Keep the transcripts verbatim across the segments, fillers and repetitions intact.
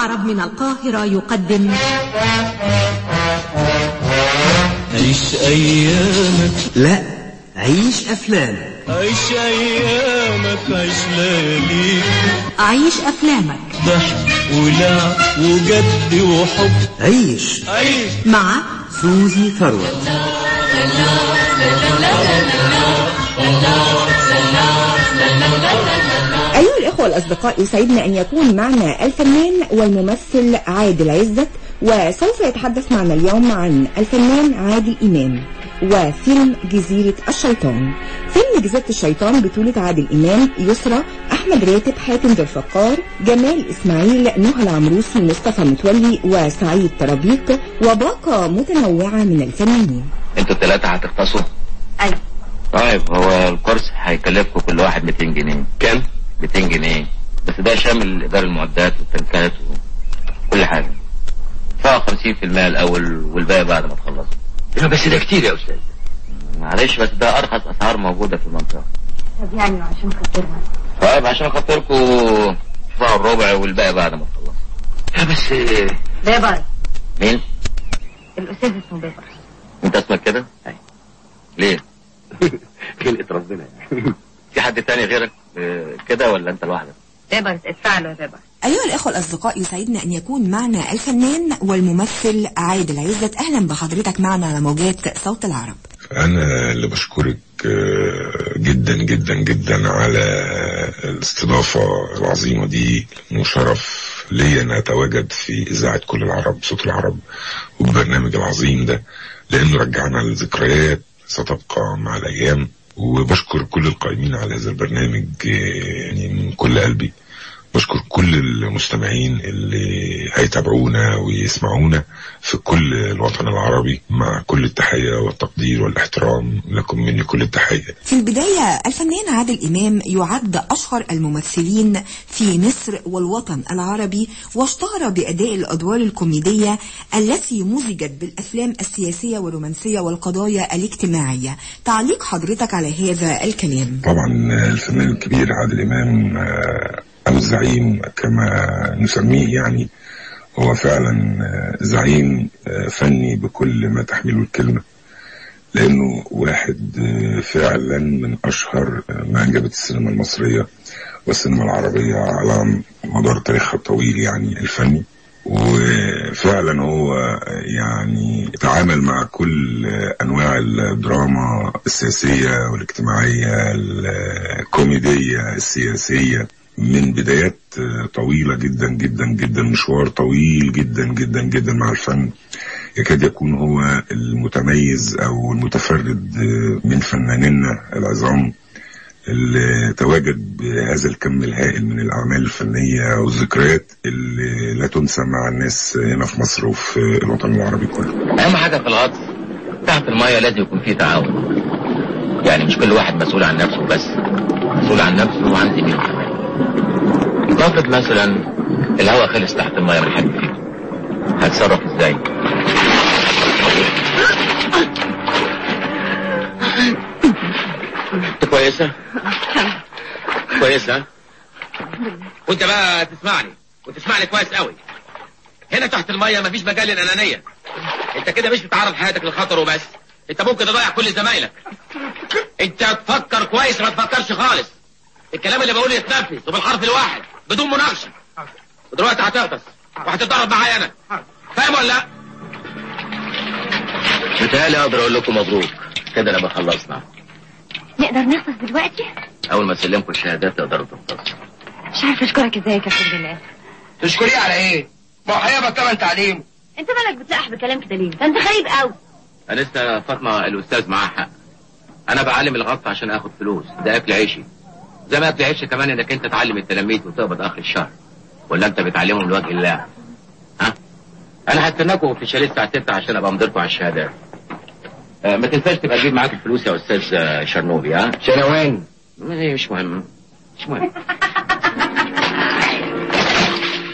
العرب من القاهرة يقدم عيش أيامك، لا عيش أفلام. عيش أيامك، عيش لياليك، عيش أفلامك، ضحك ولعب وجد وحب. عيش عيش مع سوزي ثروت. أيها الإخوة الأصدقاء، يسعدنا أن يكون معنا الفنان والممثل عادل عزت، وسوف يتحدث معنا اليوم عن الفنان عادل إمام وفيلم جزيرة الشيطان. فيلم جزيرة الشيطان بطولة عادل إمام، يسرى، أحمد راتب، حاتم ذو الفقار، جمال إسماعيل، نهى العمروسي، مصطفى متولي، وسعيد طرابيق، وباقة متنوعة من الفنانين. انتوا الثلاثة هتختصوا؟ أيوة. طيب هو الكورس هيكلفكم كل واحد مئتين جنيه. كام؟ مئتين جنيه بس، ده شامل إدارة المعدات والتنكات وكل حاجة. فيها خمسين في المية الأول والباقي بعد ما تخلصوا. بس ده كتير يا أستاذ. معلش، بس ده أرخص أسعار موجودة في المنطقة. طب يعني عشان خاطرنا. طيب عشان خاطركم فيها الربع والباقي بعد ما تخلصوا. بس بيبر. مين؟ الأستاذ اسمه بيبر. انت اسمك كده؟ أي. ليه؟ خلقة ربنا. في حد تاني غيرك اه كده ولا انت لوحدك؟ بيبر ادفع له يا بيبر. أيها الإخوة الأصدقاء، يسعدنا أن يكون معنا الفنان والممثل عادل عزت. أهلا بحضرتك معنا على موجات صوت العرب. أنا اللي بشكرك جدا جدا جدا على الاستضافة العظيمة دي، وشرف لي أن أتواجد في إذاعة كل العرب صوت العرب والبرنامج العظيم ده، لأنه رجعنا لذكريات ستبقى مع الأيام. وبشكر كل القائمين على هذا البرنامج يعني من كل قلبي. بشكر كل المستمعين اللي هيتابعونا ويسمعونا في كل الوطن العربي، مع كل التحية والتقدير والاحترام لكم مني كل التحية. في البداية، الفنان عادل إمام يعد أشهر الممثلين في مصر والوطن العربي، واشتهر بأداء الأدوار الكوميدية التي مزجت بالأفلام السياسية والرومانسية والقضايا الاجتماعية. تعليق حضرتك على هذا الكلام؟ طبعا الفنان الكبير عادل إمام أو الزعيم كما نسميه، يعني هو فعلا زعيم فني بكل ما تحمله الكلمة، لأنه واحد فعلا من أشهر ما أنجبت السينما المصرية والسينما العربية على مدار تاريخها الطويل يعني الفني. وفعلا هو يعني تعامل مع كل أنواع الدراما السياسية والاجتماعية الكوميدية السياسية من بدايات طويلة جدا جدا جدا، مشوار طويل جدا جدا جدا مع الفن. يكاد يكون هو المتميز أو المتفرد من فنانينا العظام اللي تواجد بهذا الكم الهائل من الأعمال الفنية والذكريات اللي لا تنسى مع الناس هنا في مصر وفي الوطن العربي كله. أهم حاجة في الغطس تحت المية لازم يكون فيه تعاون، يعني مش كل واحد مسؤول عن نفسه بس، مسؤول عن نفسه وعن زميله كمان. افرض مثلا الهواء خلص تحت المية من حد فيكم، هتصرف ازاي؟ انت كويسة؟ كويسة؟ وانت بقى تسمعني وتسمعني كويس قوي. هنا تحت المية مفيش مجال للأنانية. انت كده مش بتعرض حياتك للخطر وبس، انت ممكن تضيع كل زمايلك. انت تفكر كويس ما تفكرش خالص. الكلام اللي بقوله يتنفذ وبالحرف الواحد بدون مناقشه. ودلوقتي هتغطس وهتتدرب معايا انا، فاهم ولا لا؟ متهيألي اقدر اقول لكم مبروك كده لما خلصنا. نقدر نغطس دلوقتي؟ اول ما اسلمكم الشهادات تقدروا تغطسوا. مش عارفه اشكرك ازاي يا كابتن جلال. تشكريه على ايه؟ ما هو هيبقى كمان تعليم. انت مالك بتلقح بكلام كده ليه؟ ده انت غريب قوي. انسه فاطمه الاستاذ معاه حق. انا بعلم الغطس عشان اخد فلوس، ده اكل عيشي. زي ما بتعيش كمان انك انت تعلم التلاميذ وتقبض اخر الشهر، ولا انت بتعلمهم لوجه الله؟ ها؟ انا هستناكم في الشاليه الساعه ستة عشان ابقى امضيلكم على الشهادات. أه ما تنساش تبقى تجيب معاك الفلوس يا استاذ شرنوبي. ها؟ شنوان؟ مش مهم مش مهم. بدأ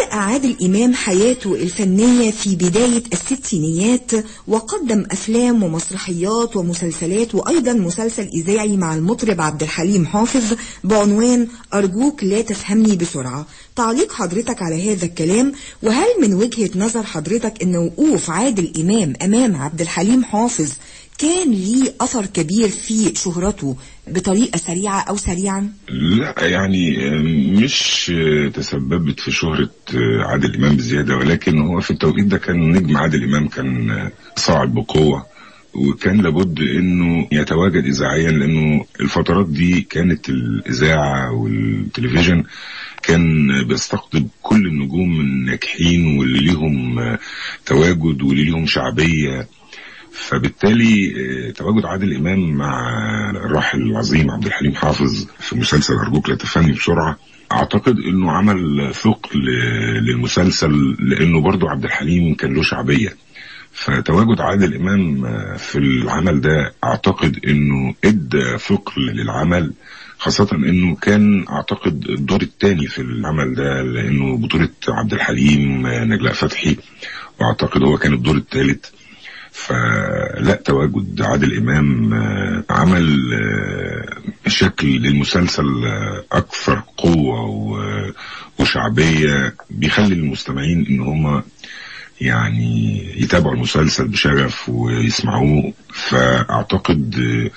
بدأ عادل إمام حياته الفنية في بداية الستينيات، وقدم أفلام ومسرحيات ومسلسلات، وأيضا مسلسل إذاعي مع المطرب عبد الحليم حافظ بعنوان أرجوك لا تفهمني بسرعة. تعليق حضرتك على هذا الكلام، وهل من وجهة نظر حضرتك أن وقوف عادل إمام أمام عبد الحليم حافظ كان ليه أثر كبير في شهرته بطريقة سريعة أو سريعا؟ لا يعني مش تسببت في شهرة عادل إمام بزيادة، ولكن هو في التوقيت ده كان نجم عادل إمام كان صاعد بقوة، وكان لابد انه يتواجد اذاعيا، لانه الفترات دي كانت الاذاعة والتلفزيون كان بيستقطب كل النجوم الناجحين واللي ليهم تواجد واللي ليهم شعبية. فبالتالي تواجد عادل إمام مع الراحل العظيم عبد الحليم حافظ في مسلسل أرجوك لا تفهمني بسرعة، أعتقد أنه عمل ثقل للمسلسل، لأنه برضو عبد الحليم كان له شعبية. فتواجد عادل إمام في العمل ده أعتقد أنه إدى ثقل للعمل، خاصة أنه كان أعتقد الدور الثاني في العمل ده، لأنه بطولة عبد الحليم نجلاء فتحي، وأعتقد هو كان الدور الثالث. فلا تواجد عادل إمام عمل شكل للمسلسل أكثر قوة وشعبية، بيخلي المستمعين إن هم يعني يتابعوا المسلسل بشغف ويسمعوه. فأعتقد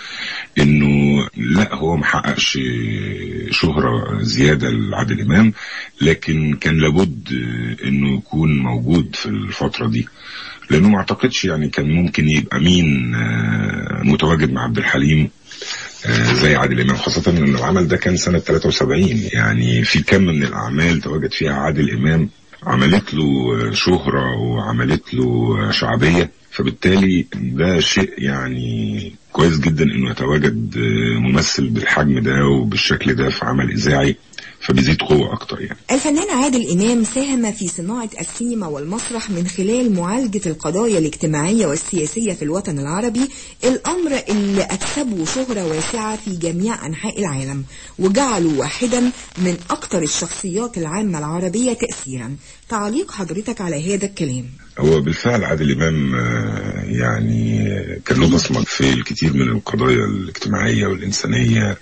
إنه لا، هو محققش شهرة زيادة لعادل إمام، لكن كان لابد إنه يكون موجود في الفترة دي، لأنه ما أعتقدش يعني كان ممكن يبقى مين متواجد مع عبد الحليم زي عادل إمام، خاصة إن العمل ده كان سنة ثلاثة وسبعين. يعني في كم من الأعمال تواجد فيها عادل إمام عملت له شهرة وعملت له شعبية، فبالتالي ده شيء يعني كويس جدا إنه يتواجد ممثل بالحجم ده وبالشكل ده في عمل إذاعي، فبيزيد قوة أكتر يعني. الفنان عادل إمام ساهم في صناعة السينما والمسرح من خلال معالجة القضايا الاجتماعية والسياسية في الوطن العربي، الأمر اللي أكسبه شهرة واسعة في جميع أنحاء العالم، وجعله واحدا من أكثر الشخصيات العامة العربية تأثيرا. تعليق حضرتك على هذا الكلام؟ هو بالفعل عادل إمام يعني كان له بصمة في الكثير من القضايا الاجتماعية والإنسانية،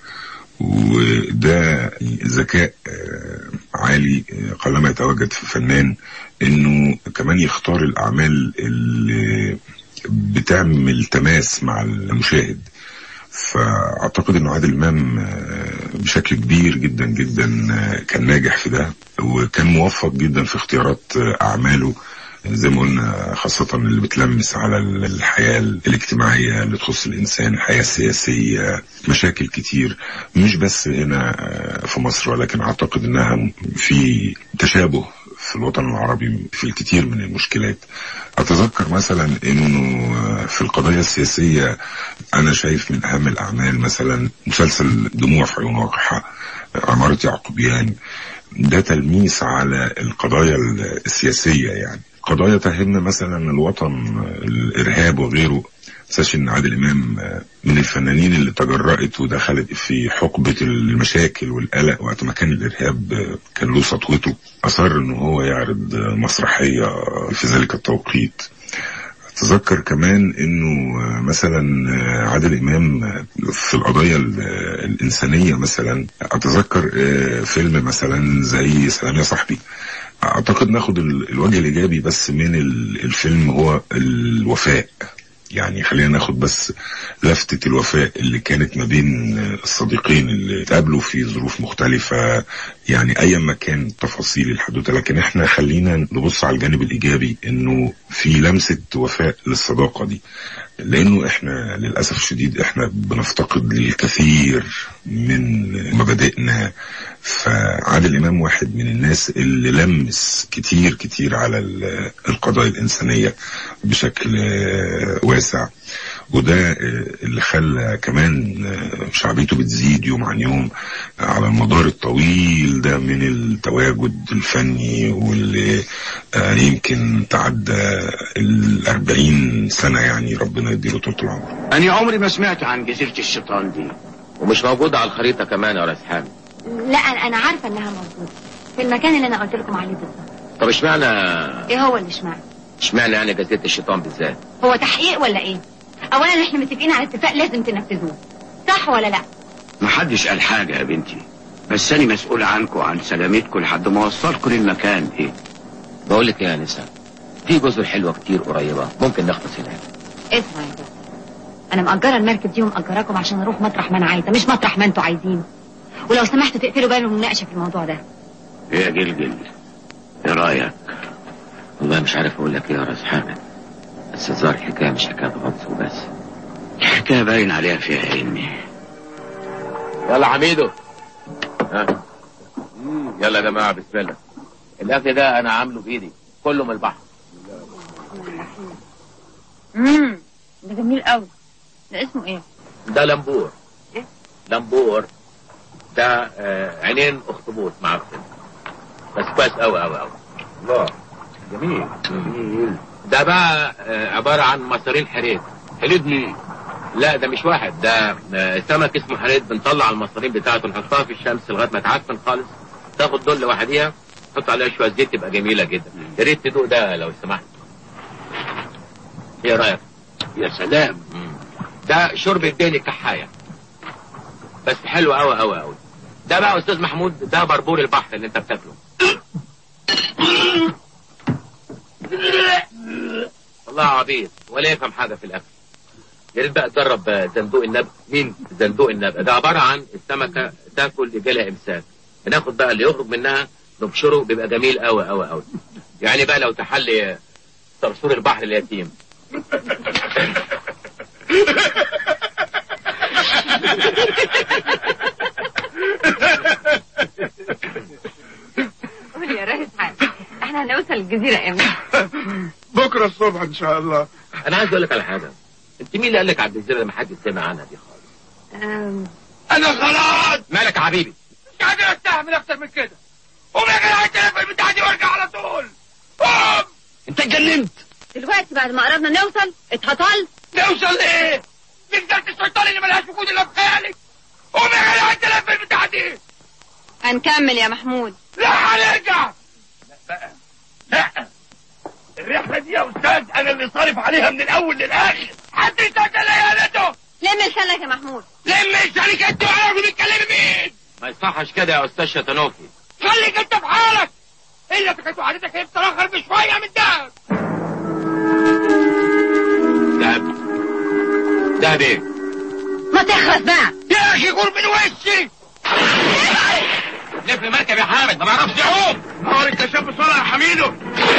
وده ذكاء عالي قلما يتواجد في فنان انه كمان يختار الاعمال اللي بتعمل تماس مع المشاهد. فاعتقد انه عادل امام بشكل كبير جدا جدا كان ناجح في ده، وكان موفق جدا في اختيارات اعماله زي ما قلنا، خاصة اللي بتلمس على الحياة الاجتماعية اللي تخص الإنسان، الحياة السياسية، مشاكل كتير مش بس هنا في مصر، ولكن أعتقد أنها في تشابه في الوطن العربي في الكثير من المشكلات. أتذكر مثلا أنه في القضايا السياسية أنا شايف من أهم الأعمال مثلا مسلسل دموع في عيون واقحة، عمارة يعقوبيان، ده تلميس على القضايا السياسية، يعني قضايا تهمنا مثلا الوطن، الإرهاب وغيره. ساش ان عادل إمام من الفنانين اللي تجرأت ودخلت في حقبة المشاكل والقلق وقت ما كان الإرهاب كان له سطوته، أصر انه هو يعرض مسرحية في ذلك التوقيت. أتذكر كمان انه مثلا عادل إمام في القضايا الإنسانية، مثلا أتذكر فيلم مثلا زي سلام يا صاحبي. أعتقد ناخد الوجه الإيجابي بس من الفيلم هو الوفاء، يعني خلينا ناخد بس لفتة الوفاء اللي كانت ما بين الصديقين اللي تقابلوا في ظروف مختلفة، يعني أي ما كان تفاصيل الحدوثة، لكن احنا خلينا نبص على الجانب الإيجابي انه في لمسة وفاء للصداقة دي، لانه احنا للأسف الشديد احنا بنفتقد للكثير من مبادئنا. فعادل إمام واحد من الناس اللي لمس كتير كتير على القضايا الإنسانية بشكل واسع، وده اللي خلى كمان شعبيته بتزيد يوم عن يوم على المدار الطويل ده من التواجد الفني، واللي يمكن تعدى الأربعين سنة، يعني ربنا يديله طول العمر. أنا عمري ما سمعت عن جزيرة الشيطان دي، ومش موجودة على الخريطة كمان يا ريس حامد. لا أنا عارفة إنها موجودة في المكان اللي أنا قلت لكم عليه بالظبط. طب اشمعنى ايه هو اللي اشمعنى؟ اشمعنى يعني جزيرة الشيطان بالذات؟ هو تحقيق ولا ايه؟ اولا احنا متفقين على اتفاق لازم تنفذوه، صح ولا لا؟ محدش قال حاجة يا بنتي، بس أنا مسؤول عنكم وعن سلامتكم لحد ما اوصلكم للمكان. ايه بقول لك ايه يا نسا، في جزر حلوة كتير قريبة ممكن نغطس هناك. اسمع يا جزر، انا مأجرة المركب دي ومأجراكم عشان اروح مطرح ما انا عايزة، مش مطرح ما انتوا عايزين. ولو سمحتوا تقفلوا بالكم من المناقشة في الموضوع ده. ايه يا جلجل، ايه رأيك؟ والله مش عارف اقول لك ايه يا راس حامد، بس الظاهر الحكاية مش حكاية غطس وبس. الحكاية باين عليها فيها علمي. يلا عميدو. ها يلا يا جماعة بسم الله. الاكل ده انا عامله بايدي كله من البحر. امم ده جميل قوي. ده اسمه ايه؟ ده لمبور. ايه؟ لمبور ده آه عينين اخطبوط معفن بس كويس قوي قوي قوي. الله جميل جميل. ده بقى آه عبارة عن مصارين حريد. حريد مين؟ لا ده مش واحد، ده آه سمك اسمه حريد. بنطلع المصارين بتاعته نحطها في الشمس لغاية ما تعفن خالص، تاخد دول لوحديها تحط عليها شوية زيت تبقى جميلة جدا. يا ريت تدوق ده لو سمحت. ايه رأيك؟ يا سلام. مم. ده شرب الدين كحاية بس حلو قوي قوي قوي. ده بقى استاذ محمود ده بربور البحر اللي انت بتاكله. والله عبيط ولا يفهم حاجة في الاكل. يا ريت بقى تجرب زندوق النبق. مين زندوق النبق؟ ده عبارة عن السمكة تاكل يجيلها امساك، بناخد بقى اللي يخرج منها نبشره بيبقى جميل قوي قوي قوي. يعني بقى لو تحلي صرصور البحر اليتيم. قول يا ريس حاج، احنا هنوصل الجزيرة امتى؟ بكرة الصبح ان شاء الله. انا عايز اقول لك على حاجة، انت مين اللي قال لك على الجزيرة اللي ما حدش سمع عنها دي خالص؟ أم... انا خلاص مالك يا حبيبي؟ مش قادر استحمل اكتر من كده. قوم يا جدع التليفون بتاعتي وارجع على طول. قوم. انت اتجننت؟ دلوقتي بعد ما قربنا نوصل اتهطلت. نوصل ايه؟ نزلت الشيطان اللي ملهاش وجود الا في خيالك. قوم يا جدع التليفون بتاعتي. هنكمل يا محمود. لا هنرجع. لا بقى لا، الرحلة دي يا استاذ انا اللي صارف عليها من الاول للاخر. حد يسجل ليالته. لم لسانك يا محمود. لم لسانك انت وعارف بتتكلمي مين. ما يصحش كده يا استاذ شطنوفي. خليك انت في حالك. الا كانت وعدتك هي بتراخر بشويه من دهب. دهب دهب ايه؟ ما تخلص بقى يا اخي غور من وشي. لف المركب يا حامد، ما بعرفش يعوم. نهار الكشاف بسرعه يا حميدو.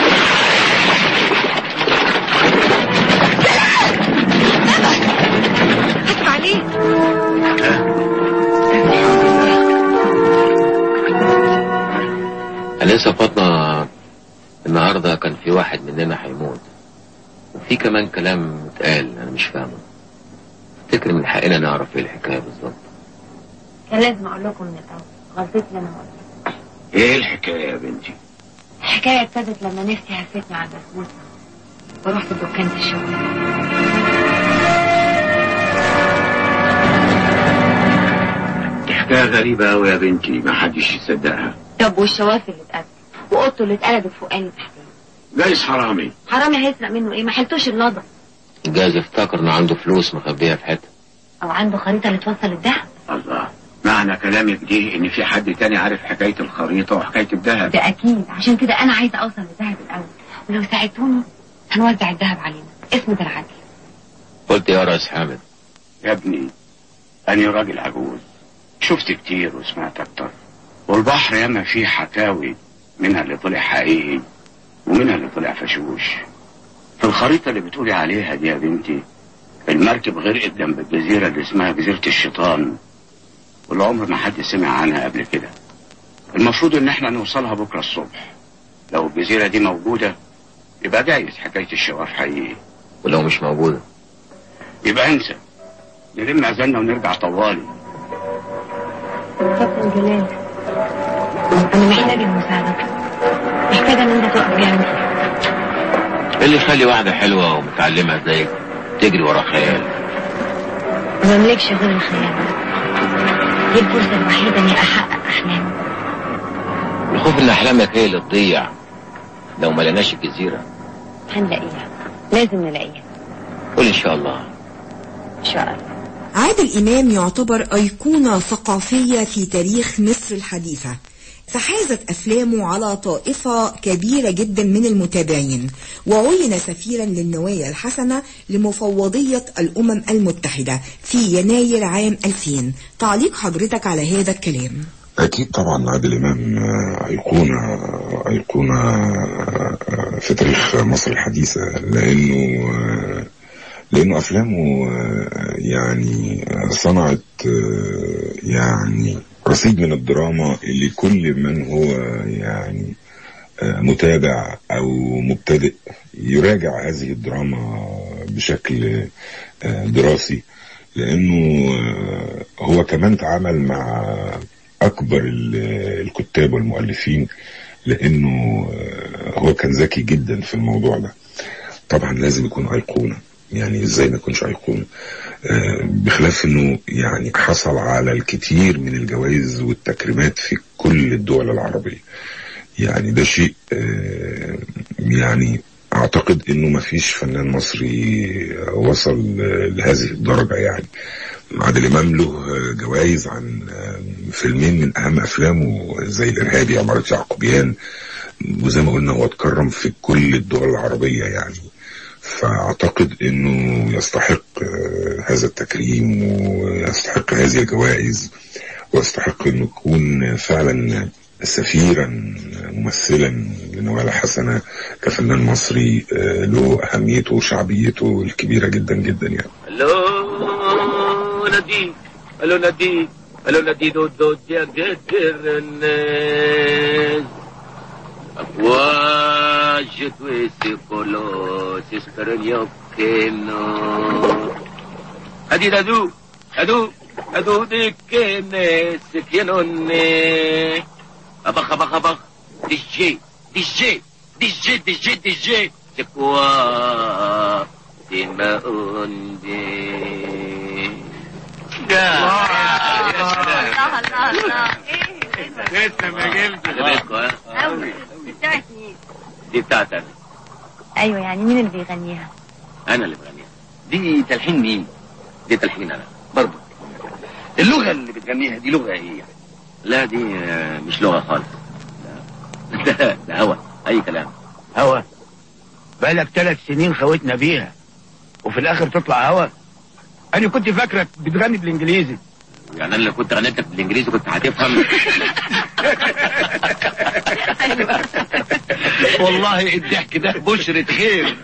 حسب عليه. أليس فاطمة النهاردة كان في واحد مننا هيموت، وفي كمان كلام اتقال أنا مش فاهمه. افتكر من حقنا نعرف ايه الحكاية بالظبط. كان لازم أقول لكم من الأول، غلطتي أنا ما قلت. ايه الحكاية يا بنتي؟ الحكاية ابتدت لما نفسي هفتني على البسبوسة ورحت دكانة الشغل. دي حكاية غريبة أوي يا بنتي، ما حدش يصدقها. طب والشوافي اللي اتقتل وقطه اللي اتقلبت فوقاني تحتاني. جايز حرامي. حرامي هيسرق منه ايه؟ ما حلتوش اللضا. جايز افتكر انه عنده فلوس مخبيها في حتة، او عنده خريطة اللي توصل الدهب. الله، معنى كلامك دي ان في حد تاني عارف حكاية الخريطة وحكاية الذهب. ده اكيد، عشان كده انا عايزة اوصل للذهب الاول، ولو ساعدتوني هنوزع الذهب علينا. اسمه ده العدل. قلت يا راس حامد. يا ابني أنا راجل عجوز، شفت كتير وسمعت أكتر، والبحر ياما فيه حكاوي، منها اللي طلع حقيقي ومنها اللي طلع فشوش. في الخريطة اللي بتقولي عليها دي يا بنتي، المركب غرقت جنب الجزيرة اللي اسمها جزيرة الشيطان، والعمر ما حد سمع عنها قبل كده. المفروض ان احنا نوصلها بكرة الصبح. لو الجزيرة دي موجودة يبقى جايز حكاية الشواف حقيقي، ولو مش موجودة يبقى انسى، نلم عزلنا ونرجع طوالي. كابتن جلال، انا محتاجة المساعدة، محتاجة ان انت تقف جنبي. ايه اللي يخلي واحدة حلوة ومتعلمة زيك تجري ورا خيال؟ ما بملكش غير الخيال، دي الفرصة الوحيدة اني احقق احلامي. الخوف ان احلامك هي اللي تضيع لو ما لقيناش الجزيرة هنلاقيها، لازم نلاقيها. قول ان شاء الله. ان شاء الله. عادل إمام يعتبر أيقونة ثقافية في تاريخ مصر الحديثة، فحازت أفلامه على طائفة كبيرة جدا من المتابعين، وعين سفيرا للنوايا الحسنة لمفوضية الأمم المتحدة في يناير عام ألفين. تعليق حضرتك على هذا الكلام؟ أكيد طبعا عادل إمام أيقونة أيقونة في تاريخ مصر الحديثة، لأنه لأنه أفلامه يعني صنعت يعني رصيد من الدراما اللي كل من هو يعني متابع أو مبتدئ يراجع هذه الدراما بشكل دراسي، لأنه هو كمان تعامل مع أكبر الكتاب والمؤلفين، لأنه هو كان ذكي جدا في الموضوع ده. طبعا لازم يكون أيقونة، يعني ازاي ما يكونش أيقونة؟ آه بخلاف انه يعني حصل على الكثير من الجوائز والتكريمات في كل الدول العربية، يعني ده شيء آه يعني اعتقد انه ما فيش فنان مصري وصل لهذه الدرجة. يعني عادل امام له جوائز عن فيلمين من اهم افلامه زي الارهابي عمارة يعقوبيان، وزي ما قلنا هو اتكرم في كل الدول العربية يعني. فاعتقد انه يستحق هذا التكريم ويستحق هذه الجوائز، ويستحق انه يكون فعلا سفيرا ممثلا لنوايا الحسنة كفنان مصري له اهميته وشعبيته الكبيرة جدا جدا يعني. الو نادي الو نادي الو نادي دو دو يا جدر الناس واجد ويسيقولوس اسبرنيو كينو هدي دادو هدو هدو دي كينيس كينوني أبخ أبخ أبخ دي جي دي جي دي جي دي جي دي جي تكوا ديما أندي الله الله الله لسه ما جبتش. بتاعت مين؟ دي بتاعت أنا. ايوه يعني مين اللي بيغنيها؟ أنا اللي بغنيها. دي تلحين مين؟ دي تلحين أنا برضه. اللغة اللي بتغنيها دي لغة ايه يعني؟ لا دي مش لغة خالص، لا ده, ده هوا، أي كلام. هوا؟ بقالك ثلاث سنين خوتنا بيها وفي الآخر تطلع هوا؟ أنا كنت فاكرك بتغني بالإنجليزي. يعني أنا لو كنت غنيتك بالإنجليزي كنت هتفهم. والله الضحك ده بشرة خير.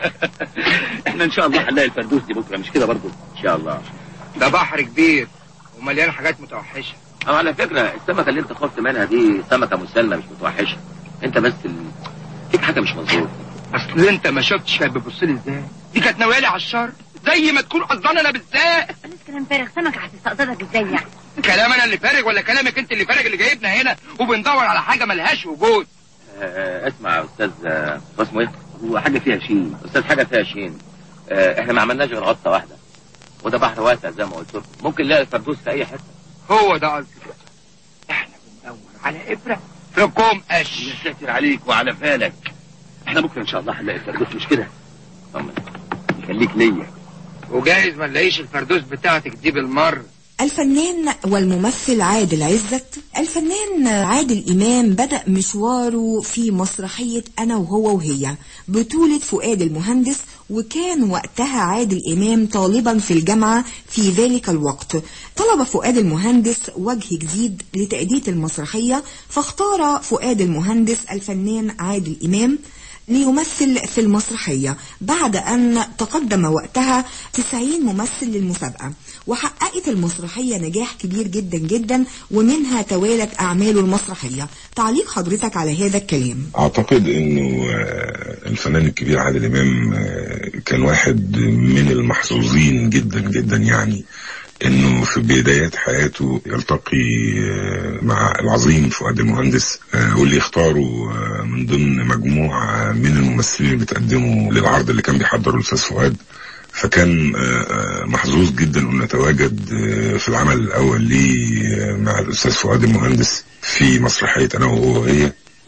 احنا ان شاء الله هنلاقي الفردوس دي بكره، مش كده برضو؟ ان شاء الله. ده بحر كبير ومليان حاجات متوحشة. اه على فكرة السمكة اللي انت خفت منها دي سمكة مسالمة مش متوحشة، انت بس ال... فيك حاجة مش مظبوط. اصل انت ما شفتش كانت بتبص لي ازاي؟ دي كانت ناوية لي على الشر زي ما تكون قصداني انا بالذات. بلاش كلام فارغ، سمكة هتستقصدك ازاي يعني؟ كلام انا اللي فارغ ولا كلامك انت اللي فارغ اللي جايبنا هنا وبندور على حاجة ملهاش وجود؟ آه اسمع يا استاذ، آه اسمه ايه؟ هو حاجة فيها شين، استاذ حاجة فيها شين. آه احنا ما عملناش غير غطة واحدة، وده بحر واسع زي ما قلت لكم، ممكن نلاقي الفردوس في اي حتة. هو ده قصدي، احنا بندور على ابرة في كوم قش. يا ساتر عليك وعلى فالك، احنا بكره ان شاء الله هنلاقي الفردوس مش كده؟ طمن خليك ليا. وجايز ما نلاقيش الفردوس بتاعتك دي بالمرة. الفنان والممثل عادل عزت. الفنان عادل إمام بدأ مشواره في مسرحية أنا وهو وهي بطولة فؤاد المهندس، وكان وقتها عادل إمام طالبا في الجامعة في ذلك الوقت. طلب فؤاد المهندس وجه جديد لتأدية المسرحية، فاختار فؤاد المهندس الفنان عادل إمام ليمثل في المسرحية بعد أن تقدم وقتها تسعين ممثل للمسابقة، وحققت المسرحية نجاح كبير جدا جدا، ومنها توالت أعماله المسرحية. تعليق حضرتك على هذا الكلام؟ أعتقد أنه الفنان الكبير عادل إمام كان واحد من المحظوظين جدا جدا، يعني انه في بدايات حياته يلتقي مع العظيم فؤاد المهندس، واللي يختاروا من ضمن مجموعة من الممثلين اللي بتقدموا للعرض اللي كان بيحضره الأستاذ فؤاد. فكان محظوظ جدا انه يتواجد في العمل الاول ليه مع الأستاذ فؤاد المهندس في مسرحية انا وهو هي،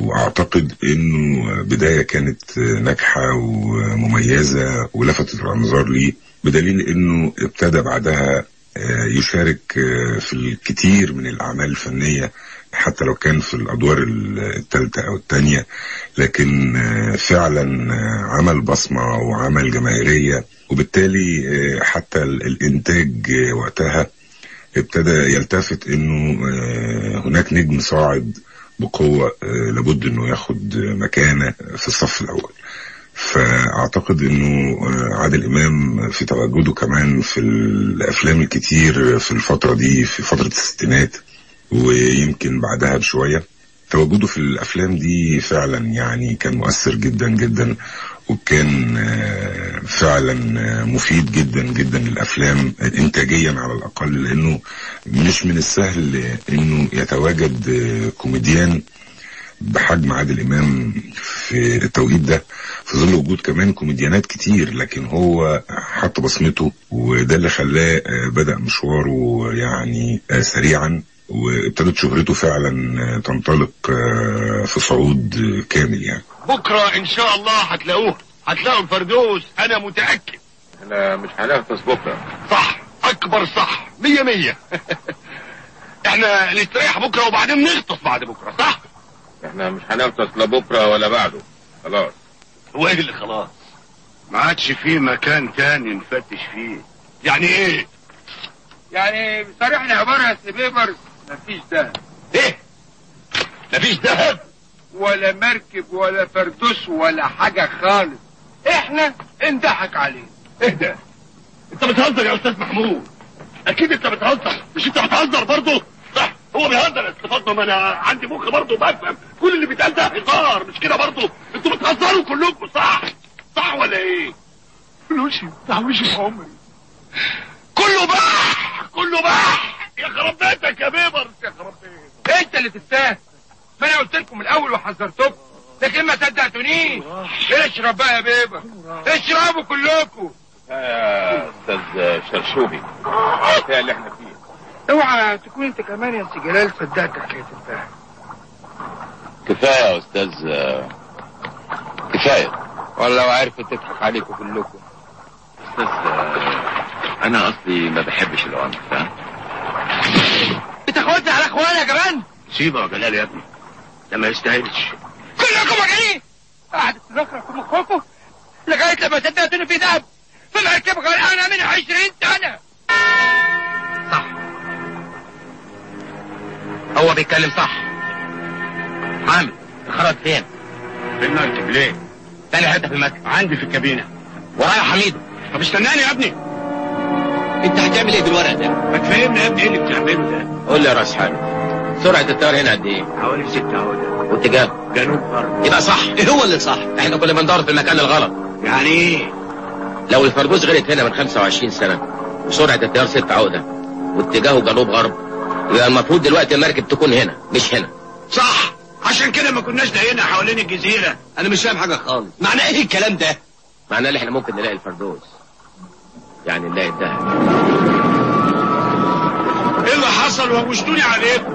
واعتقد انه بداية كانت ناجحة ومميزة ولفتت الانظار ليه، بدليل انه ابتدى بعدها يشارك في الكثير من الاعمال الفنية حتى لو كان في الادوار الثالثة او الثانية، لكن فعلا عمل بصمة وعمل جماهيرية، وبالتالي حتى الانتاج وقتها ابتدى يلتفت انه هناك نجم صاعد بقوة لابد انه ياخد مكانة في الصف الاول. فاعتقد انه عادل امام في تواجده كمان في الافلام الكتير في الفترة دي، في فترة الستينات ويمكن بعدها بشوية، تواجده في الافلام دي فعلا يعني كان مؤثر جدا جدا، وكان فعلا مفيد جدا جدا للافلام انتاجيا على الاقل، لانه مش من السهل انه يتواجد كوميديان بحجم عادل امام في التوقيت ده، في ظل وجود كمان كوميديانات كتير، لكن هو حط بصمته، وده اللي خلاه بدأ مشواره يعني سريعا، وابتدت شهرته فعلا تنطلق في صعود كامل. يعني بكرة ان شاء الله هتلاقوه، هتلاقوا الفردوس، انا متأكد. احنا مش هنغطس بكرة. صح، اكبر صح، مية مية. احنا نستريح بكرة وبعدين نغطس بعد بكرة، صح؟ احنا مش هنغطس لا بكرة ولا بعده، خلاص. هو ايه اللي خلاص؟ ما عادش فيه مكان تاني نفتش فيه. يعني ايه؟ يعني بصريح عبارة يا سي بيبرز، مفيش دهب. ايه؟ مفيش دهب؟ ولا مركب ولا فردوس ولا حاجة خالص، احنا انضحك عليه. ايه ده؟ انت بتهزر يا استاذ محمود، اكيد انت بتهزر. مش انت بتهزر برضه؟ صح، هو بيهزر يا استاذ فاطمه، ما انا عندي مخ برضه بفهم كل اللي بيتقال ده هزار، مش كده برضه؟ انتوا بتهزروا كلكم، صح؟ صح ولا ايه؟ فلوسي تعويشي في عمري كله باح، كله باح. يا خراب بيتك يا بيبرز، يا خراب بيتك. انت اللي تستاهل، ما انا قلت لكم الاول وحذرتكم، لكن ما صدقتونيش. اشرب بقى يا بيبر، اشربوا كلكم. يا استاذ شرشوبي، ايه اللي احنا فيه؟ اوعى تكون انت كمان يا سي جلال صدقت حكايه الفهم. كفايه يا استاذ، كفايه. والله وعارف تضحك عليكم كلكم. استاذ انا اصلي ما بحبش العنف، فاهم؟ بتاخدني على اخوانا كمان؟ سيبه يا جلال يا ابني، ده ما يستاهلش. كلكم مجانين، قاعد تذكر في مخكم لغايه لما صدقتوني في دهب في مركب غرقانه من عشرين سنه. صح، هو بيتكلم صح. حامد خرج فين؟ في المركب. ليه؟ تاني حته في المركب عندي في الكابينه. ورايا حميد. طب استناني يا ابني. انت هتعمل ايه بالورق ده؟ ما تفهمني يا ابني ايه اللي بتعمله ده؟ قول لي يا راس حامد، سرعه التيار هنا قد ايه؟ حوالي ستة عقدة. واتجاه؟ جنوب غرب. يبقى صح. ايه هو اللي صح؟ احنا كنا بندور في المكان الغلط. يعني ايه؟ لو الفردوس غرقت هنا من خمسة وعشرين سنة وسرعة التيار ستة عقدة واتجاهه جنوب غرب، يبقى المفروض دلوقتي المركب تكون هنا مش هنا. صح، عشان كده ما كناش دايرين حوالين الجزيرة. انا مش فاهم حاجة خالص. معناه ايه الكلام ده؟ معناه ان احنا ممكن نلاقي الفردوس، يعني نلاقي الدهب. ايه اللي حصل وغشتوني عليكم؟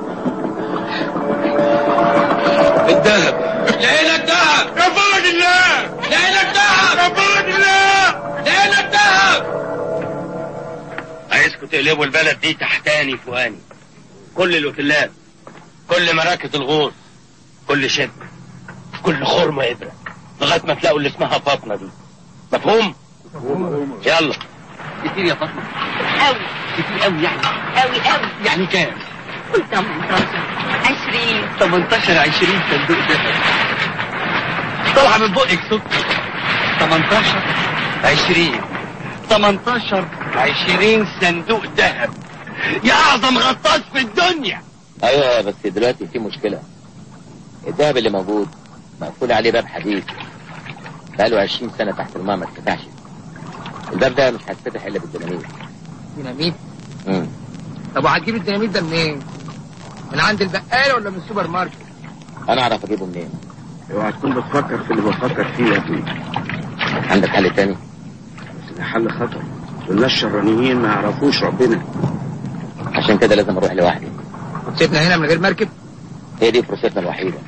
الدهب. لقينا الدهب. يا فرج الله. لقينا الدهب. يا فرج الله. لقينا الدهب. عايزكم تقلبوا البلد دي تحتاني فوقاني، كل الاوتيلات، كل مراكز الغوص، كل شركة، كل خرمة ابرة، لغاية ما تلاقوا اللي اسمها فاطمة دي. مفهوم؟ يلا. كتير يا فاطمة؟ قوي كتير قوي يعني. قوي قوي. يعني كام؟ قول تمنتاشر عشرين. تمنتاشر عشرين صندوق ذهب. طالعة من بقك سكر. تمنتاشر عشرين تمنتاشر عشرين صندوق ذهب. يا اعظم غطاس في الدنيا. ايوه بس دلوقتي في مشكلة، الذهب اللي موجود مقفول عليه باب حديد بقاله عشرين سنة تحت الماء ما اتفتحش. الباب ده مش هيتفتح الا بالديناميت. ديناميت؟ امم طب وهتجيب الديناميت ده منين؟ من عند البقال ولا من السوبر ماركت؟ انا اعرف اجيبه منين؟ اوعى تكون بتفكر في اللي بفكر فيه يا ابني. عندك حل تاني؟ بس ده حل خطر، والناس الشرانيين ما يعرفوش ربنا. عشان كده لازم اروح لوحدي. وتسيبنا هنا من غير مركب؟ هي دي فرصتنا الوحيدة.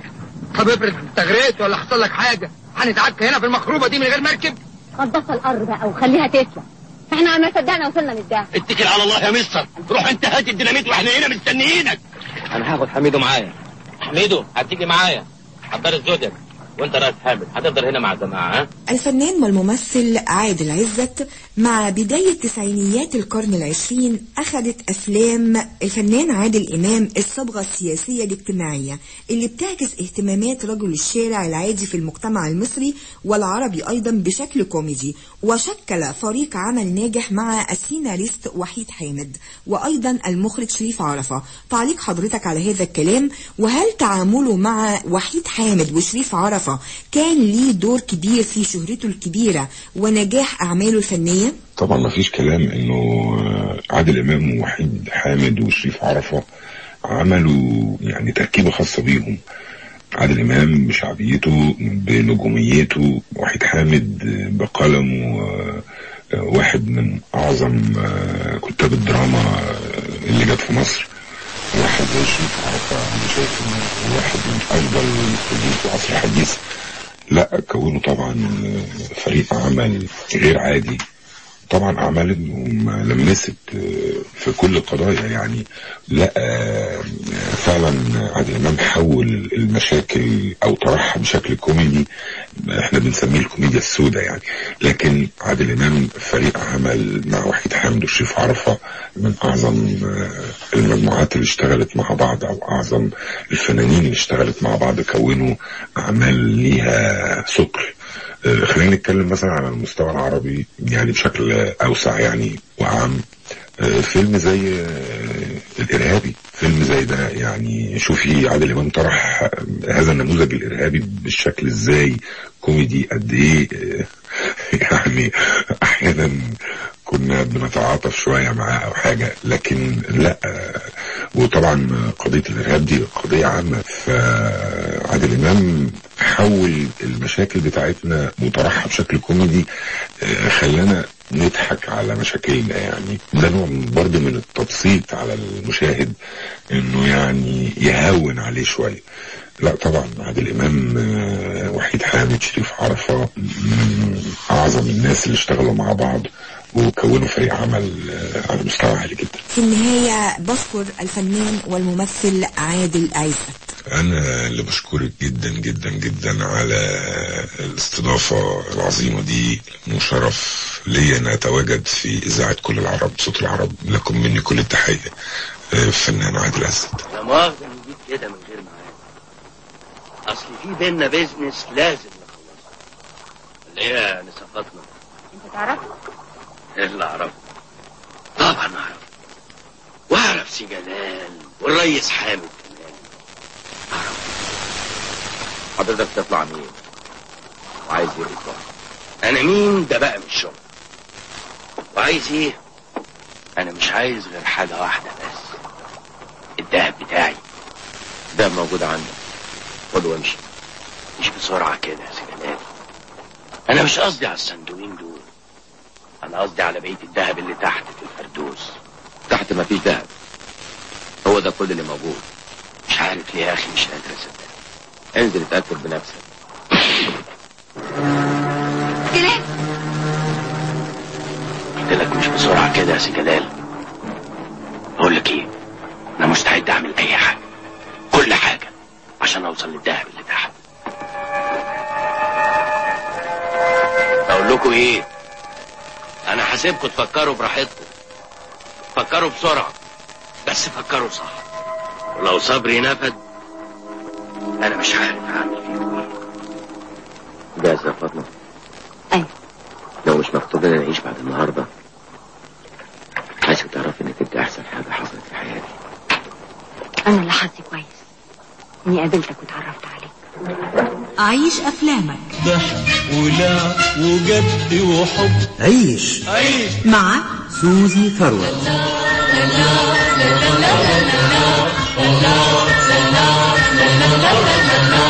طب افرض تغرقت ولا حصل لك حاجه، هنتعك هنا في المخروبه دي من غير مركب؟ خلصها الارض بقى وخليها تسلم، احنا ما صدقنا وصلنا للدهب. اتكل على الله يا مستر، روح انت هات الديناميت واحنا هنا مستنيينك. انا هاخد حميدو معايا. حميدو هتيجي معايا، حضر الزودياك، وانت راس حامد هتفضل هنا مع الجماعه. ها؟ الفنان والممثل عادل عزت مع بداية تسعينيات القرن العشرين أخذت أفلام الفنان عادل إمام الصبغة السياسية الاجتماعية اللي بتعكس اهتمامات رجل الشارع العادي في المجتمع المصري والعربي أيضا بشكل كوميدي، وشكل فريق عمل ناجح مع السيناريست وحيد حامد وأيضا المخرج شريف عرفة. تعليق حضرتك على هذا الكلام، وهل تعامله مع وحيد حامد وشريف عرفة كان ليه دور كبير في شهرته الكبيرة ونجاح أعماله الفنية؟ طبعا ما فيش كلام انه عادل امام ووحيد حامد وشريف عرفة عملوا يعني تركيبة خاصة بيهم. عادل امام بشعبيته بنجوميته، وحيد حامد بقلمه، واحد من اعظم كتاب الدراما اللي جت في مصر. واحد زي شريف عرفة انا شايف انه واحد من افضل المخرجين في العصر الحديث. لا كونوا طبعا فريق عمل غير عادي. طبعا اعمالهم لمست في كل القضايا يعني. لا فعلا عادل امام حول المشاكل او طرحها بشكل كوميدي، احنا بنسميه الكوميديا السوداء يعني. لكن عادل امام فريق عمل مع وحيد حامد وشريف عرفة من اعظم المجموعات اللي اشتغلت مع بعض، او اعظم الفنانين اللي اشتغلت مع بعض، كونوا اعمال ليها ثقل. خلينا نتكلم مثلا على المستوى العربي يعني بشكل اوسع يعني وعام. فيلم زي الارهابي، فيلم زي ده يعني شوفي عادل امام طرح هذا النموذج الارهابي بالشكل ازاي، كوميدي قد ايه يعني. احيانا كنا بنتعاطف شوية معاه او حاجة، لكن لا. وطبعا قضية الارهاب دي قضية عامة، فعادل امام حول المشاكل بتاعتنا وطرحها بشكل كوميدي، خلانا نضحك على مشاكلنا يعني. ده نوع برضه من التبسيط على المشاهد، انه يعني يهون عليه شوية. لا طبعا عادل امام وحيد حامد شريف عرفة من اعظم الناس اللي اشتغلوا مع بعض وكونوا فريق عمل على مستوى عالي جدا. في النهاية بشكر الفنان والممثل عادل عزت. انا اللي بشكرك جدا جدا جدا على الاستضافة العظيمة دي، وشرف لي ان اتواجد في اذاعة كل العرب صوت العرب. لكم مني كل التحية. الفنان عادل عزت. لا مؤاخذة نجيب كده من غير معاد، اصل في بينا بيزنس لازم نخلصه. اللي هي نصفتنا. انت تعرفه؟ ايه اللي اعرفه؟ طبعا اعرف، واعرف سي جلال والريس حامد كمان اعرف. حضرتك تطلع مين وعايز ايه بالظبط؟ انا مين ده بقى مش شغل. وعايز ايه؟ انا مش عايز غير حاجة واحدة بس، الدهب بتاعي. ده موجود عندك، خد وامشي. مش بسرعة كده يا سي جلال، انا مش قصدي على الصندوقين دول، انا قصدي على بقية الدهب اللي تحت في الفردوس. تحت مفيش دهب، هو ده كل اللي موجود. مش عارف ليه يا اخي مش قادر اصدق. انزل اتأكد بنفسك. جلال قلت لك مش بسرعة كده يا سي جلال. اقول لك ايه، انا مستعد اعمل اي حاجة، كل حاجة عشان اوصل للدهب اللي تحت. اقول لكم ايه، انا هسيبكم تفكروا براحتكم، فكروا بسرعة بس فكروا صح. ولو صبري نفد انا مش عارف اعمل فيكم ايه. جاهز يا فاطمة؟ ايوه. لو مش مكتوب لنا نعيش بعد النهاردة، عايزك تعرفي انك انت احسن حاجة حصلت في حياتي. انا اللي حظي كويس اني قابلتك وتعرفت عليك. عيش افلامك، ضحك ولعب وجد وحب. عيش عيش مع سوزي ثروت. لا لا لا لا لا لا لا لا لا لا لا لا لا